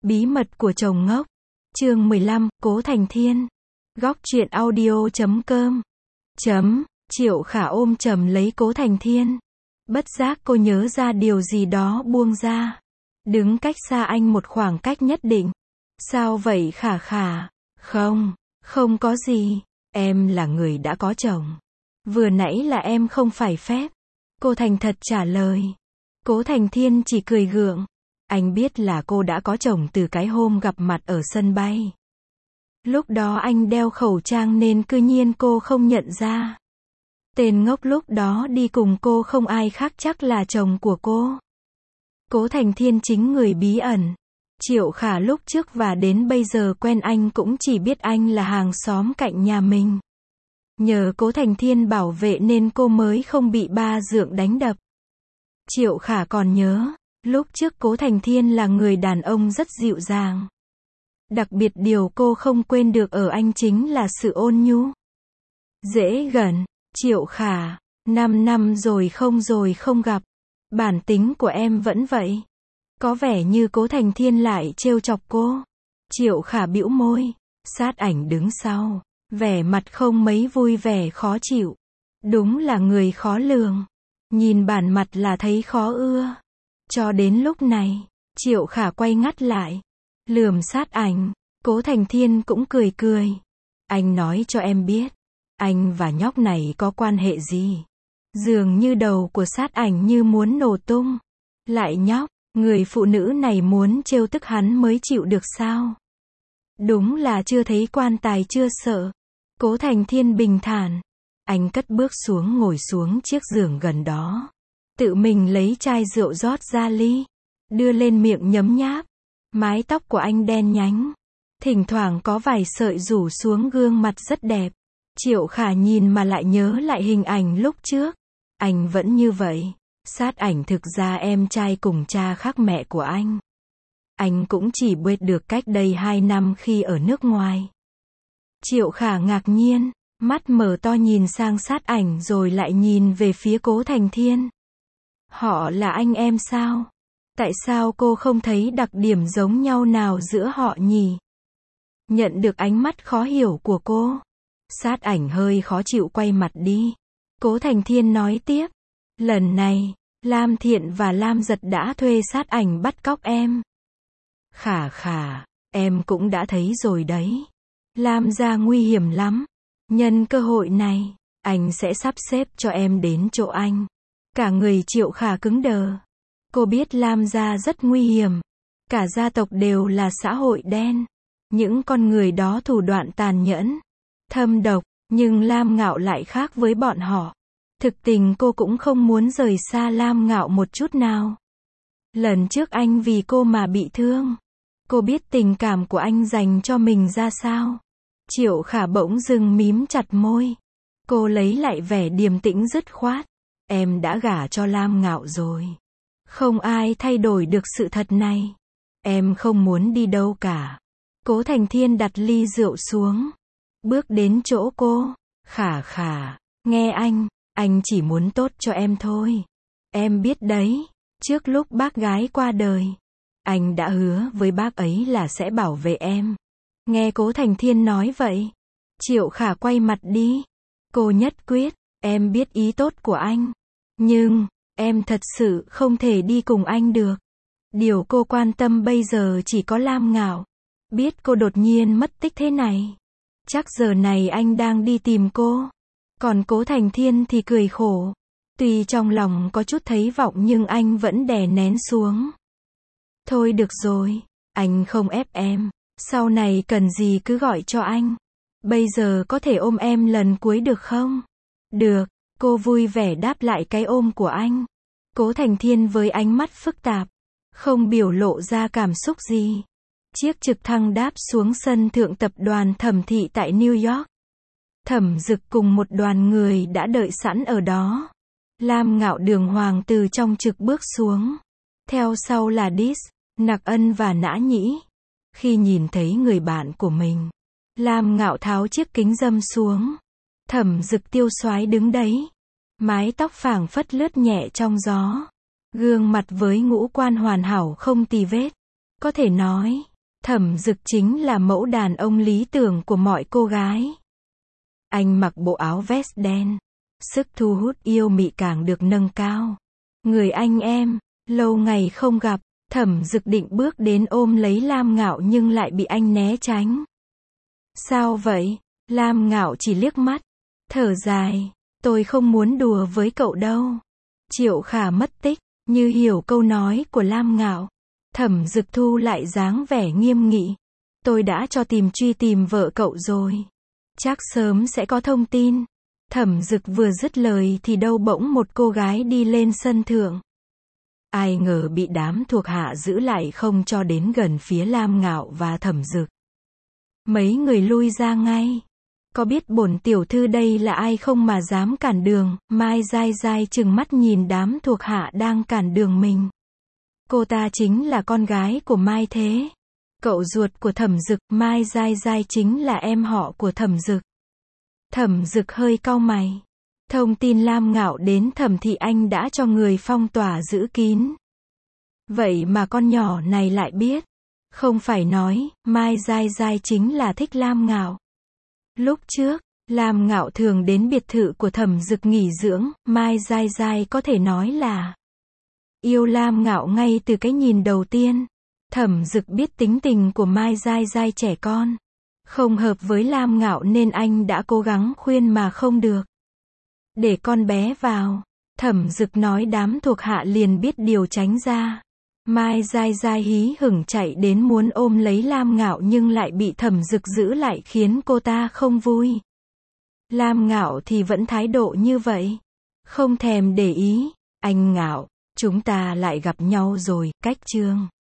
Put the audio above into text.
Bí mật của chồng ngốc. Chương 15, Cố Thành Thiên. Góc truyện audio.com. Triệu Khả ôm chầm lấy Cố Thành Thiên. Bất giác cô nhớ ra điều gì đó buông ra. Đứng cách xa anh một khoảng cách nhất định. Sao vậy Khả Khả? Không có gì. Em là người đã có chồng. Vừa nãy là em không phải phép. Cô thành thật trả lời. Cố Thành Thiên chỉ cười gượng. Anh biết là cô đã có chồng từ cái hôm gặp mặt ở sân bay. Lúc đó anh đeo khẩu trang nên cư nhiên cô không nhận ra. Tên ngốc lúc đó đi cùng cô không ai khác chắc là chồng của cô. Cố Thành Thiên chính người bí ẩn. Triệu Khả lúc trước và đến bây giờ quen anh cũng chỉ biết anh là hàng xóm cạnh nhà mình. Nhờ Cố Thành Thiên bảo vệ nên cô mới không bị ba dượng đánh đập. Triệu Khả còn nhớ, lúc trước Cố Thành Thiên là người đàn ông rất dịu dàng. Đặc biệt điều cô không quên được ở anh chính là sự ôn nhu. Dễ gần. Triệu Khả, 5 năm rồi không gặp. Bản tính của em vẫn vậy. Có vẻ như Cố Thành Thiên lại trêu chọc cô. Triệu Khả bĩu môi. Sát Ảnh đứng sau. Vẻ mặt không mấy vui vẻ khó chịu. Đúng là người khó lường. Nhìn bản mặt là thấy khó ưa. Cho đến lúc này, Triệu Khả quay ngắt lại. Lườm Sát Ảnh. Cố Thành Thiên cũng cười. Anh nói cho em biết. Anh và nhóc này có quan hệ gì? Dường như đầu của Sát Ảnh như muốn nổ tung. Lại nhóc, người phụ nữ này muốn trêu tức hắn mới chịu được sao? Đúng là chưa thấy quan tài chưa sợ. Cố Thành Thiên bình thản. Anh cất bước xuống ngồi xuống chiếc giường gần đó. Tự mình lấy chai rượu rót ra ly. Đưa lên miệng nhấm nháp. Mái tóc của anh đen nhánh. Thỉnh thoảng có vài sợi rủ xuống gương mặt rất đẹp. Triệu Khả nhìn mà lại nhớ lại hình ảnh lúc trước. Anh vẫn như vậy. Sát Ảnh thực ra em trai cùng cha khác mẹ của anh. Anh cũng chỉ biết được cách đây 2 năm khi ở nước ngoài. Triệu Khả ngạc nhiên, mắt mở to nhìn sang Sát Ảnh rồi lại nhìn về phía Cố Thành Thiên. Họ là anh em sao? Tại sao cô không thấy đặc điểm giống nhau nào giữa họ nhỉ? Nhận được ánh mắt khó hiểu của cô. Sát Ảnh hơi khó chịu quay mặt đi. Cố Thành Thiên nói tiếp. Lần này, Lam Thiện và Lam Giật đã thuê Sát Ảnh bắt cóc em. Khả, em cũng đã thấy rồi đấy. Lam gia nguy hiểm lắm. Nhân cơ hội này, anh sẽ sắp xếp cho em đến chỗ anh. Cả người Triệu Khả cứng đờ. Cô biết Lam gia rất nguy hiểm. Cả gia tộc đều là xã hội đen. Những con người đó thủ đoạn tàn nhẫn, thâm độc, nhưng Lam Ngạo lại khác với bọn họ. Thực tình cô cũng không muốn rời xa Lam Ngạo một chút nào. Lần trước anh vì cô mà bị thương. Cô biết tình cảm của anh dành cho mình ra sao. Triệu Khả bỗng dưng mím chặt môi. Cô lấy lại vẻ điềm tĩnh dứt khoát. Em đã gả cho Lam Ngạo rồi. Không ai thay đổi được sự thật này. Em không muốn đi đâu cả. Cố Thành Thiên đặt ly rượu xuống. Bước đến chỗ cô. Khả, nghe anh chỉ muốn tốt cho em thôi. Em biết đấy, trước lúc bác gái qua đời, anh đã hứa với bác ấy là sẽ bảo vệ em. Nghe Cố Thành Thiên nói vậy, Triệu Khả quay mặt đi. Cô nhất quyết, em biết ý tốt của anh. Nhưng, em thật sự không thể đi cùng anh được. Điều cô quan tâm bây giờ chỉ có Lam Ngạo. Biết cô đột nhiên mất tích thế này. Chắc giờ này anh đang đi tìm cô. Còn Cố Thành Thiên thì cười khổ. Tuy trong lòng có chút thấy vọng nhưng anh vẫn đè nén xuống. Thôi được rồi, anh không ép em. Sau này cần gì cứ gọi cho anh. Bây giờ có thể ôm em lần cuối được không? Được, cô vui vẻ đáp lại cái ôm của anh. Cố Thành Thiên với ánh mắt phức tạp, không biểu lộ ra cảm xúc gì. Chiếc trực thăng đáp xuống sân thượng tập đoàn Thẩm thị tại New York. Thẩm Dực cùng một đoàn người đã đợi sẵn ở đó. Lam Ngạo đường hoàng từ trong trực bước xuống. Theo sau là Dis, Nặc Ân và Nã Nhĩ. Khi nhìn thấy người bạn của mình, Lam Ngạo tháo chiếc kính râm xuống. Thẩm Dực tiêu soái đứng đấy. Mái tóc phảng phất lướt nhẹ trong gió. Gương mặt với ngũ quan hoàn hảo không tì vết. Có thể nói, Thẩm Dực chính là mẫu đàn ông lý tưởng của mọi cô gái. Anh mặc bộ áo vest đen, sức thu hút yêu mị càng được nâng cao. Người anh em, lâu ngày không gặp, Thẩm Dực định bước đến ôm lấy Lam Ngạo nhưng lại bị anh né tránh. Sao vậy? Lam Ngạo chỉ liếc mắt, thở dài, tôi không muốn đùa với cậu đâu. Triệu Khả mất tích, như hiểu câu nói của Lam Ngạo. Thẩm Dực thu lại dáng vẻ nghiêm nghị. Tôi đã cho truy tìm vợ cậu rồi. Chắc sớm sẽ có thông tin. Thẩm Dực vừa dứt lời thì đâu bỗng một cô gái đi lên sân thượng. Ai ngờ bị đám thuộc hạ giữ lại không cho đến gần phía Lam Ngạo và Thẩm Dực. Mấy người lui ra ngay. Có biết bổn tiểu thư đây là ai không mà dám cản đường? Mai dai dai trừng mắt nhìn đám thuộc hạ đang cản đường mình. Cô ta chính là con gái của Mai Thế, cậu ruột của Thẩm Dực. Mai dai dai chính là em họ của Thẩm Dực. Thẩm Dực hơi cau mày. Thông tin Lam Ngạo đến Thẩm thị anh đã cho người phong tỏa giữ kín. Vậy mà con nhỏ này lại biết. Không phải nói, Mai dai dai chính là thích Lam Ngạo. Lúc trước, Lam Ngạo thường đến biệt thự của Thẩm Dực nghỉ dưỡng, Mai dai dai có thể nói là yêu Lam Ngạo ngay từ cái nhìn đầu tiên. Thẩm Dực biết tính tình của Mai dai dai trẻ con, không hợp với Lam Ngạo nên anh đã cố gắng khuyên mà không được. Để con bé vào. Thẩm Dực nói đám thuộc hạ liền biết điều tránh ra. Mai dai dai hí hửng chạy đến muốn ôm lấy Lam Ngạo nhưng lại bị Thẩm Dực giữ lại khiến cô ta không vui. Lam Ngạo thì vẫn thái độ như vậy, không thèm để ý. Anh Ngạo, chúng ta lại gặp nhau rồi, cách chương.